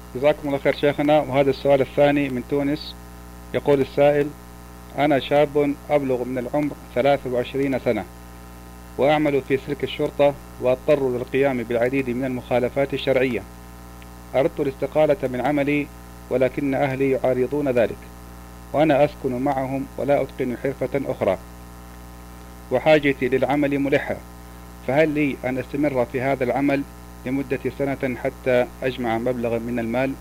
جزاكم الله خير شيخنا. وهذا السؤال الثاني من تونس. يقول السائل: أنا شاب أبلغ من العمر 23 سنة، وأعمل في سلك الشرطة، وأضطر للقيام بالعديد من المخالفات الشرعية. أردت الاستقالة من عملي، ولكن أهلي يعارضون ذلك، وأنا أسكن معهم ولا أتقن حرفة أخرى، وحاجتي للعمل ملحة. فهل لي أن أستمر في هذا العمل لمدة سنة حتى أجمع مبلغا من المال؟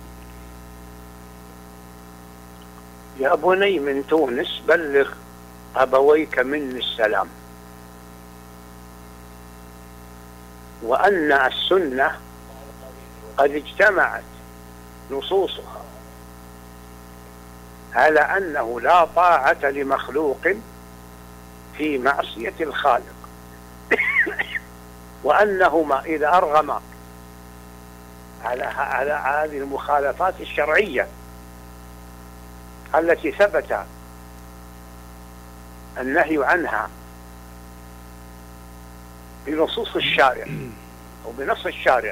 يا بني من تونس، بلغ أبويك مني السلام، وأن السنة قد اجتمعت نصوصها على أنه لا طاعة لمخلوق في معصية الخالق، وأنهما إذا أرغما على هذه المخالفات الشرعية التي ثبت النهي عنها بنصوص الشارع أو بنص الشارع،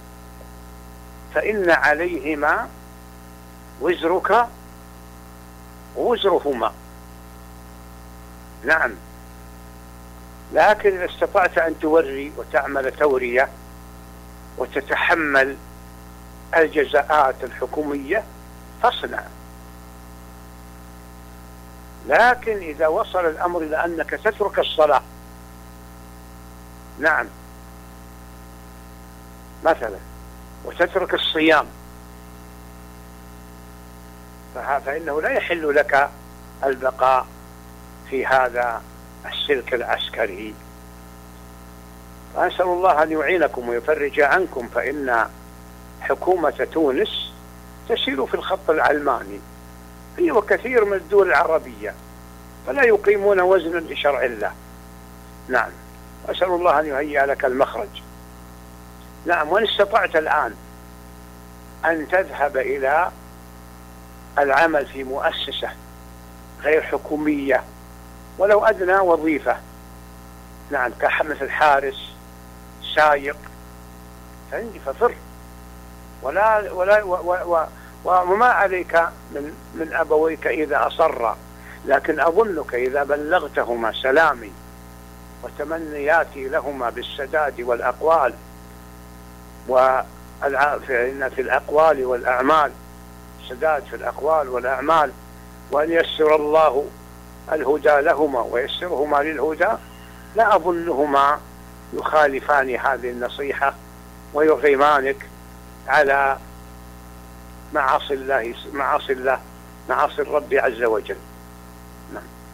فإن عليهما وزرك ووزرهما. نعم، لكن إذا استطعت أن توري وتعمل تورية وتتحمل الجزاءات الحكومية فاصنع. لكن إذا وصل الأمر إلى أنك تترك الصلاة، نعم مثلا، وتترك الصيام، فإنه لا يحل لك البقاء في هذا السلك العسكري. فأسأل الله أن يعينكم ويفرج عنكم، فإن حكومة تونس تسير في الخط العلماني هي وكثير من الدول العربية، فلا يقيمون وزنا لشرع الله. نعم، أسأل الله أن يهيئ لك المخرج. نعم، وإن استطعت الآن أن تذهب إلى العمل في مؤسسة غير حكومية ولو أدنى وظيفة، نعم، مثل حارس، سايق، ففر، وما عليك من أبويك إذا أصرا. لكن أظنك إذا بلغتهما سلامي وتمنياتي لهما بالسداد والأقوال، فإن في الأقوال والأعمال سداد في الأقوال والأعمال، وأن يسر الله الهدى لهما ويسرهما للهدى، لا أظنهما يخالفان هذه النصيحة ويغيمانك على معاصي الله، معاصي الرب عز وجل. نعم.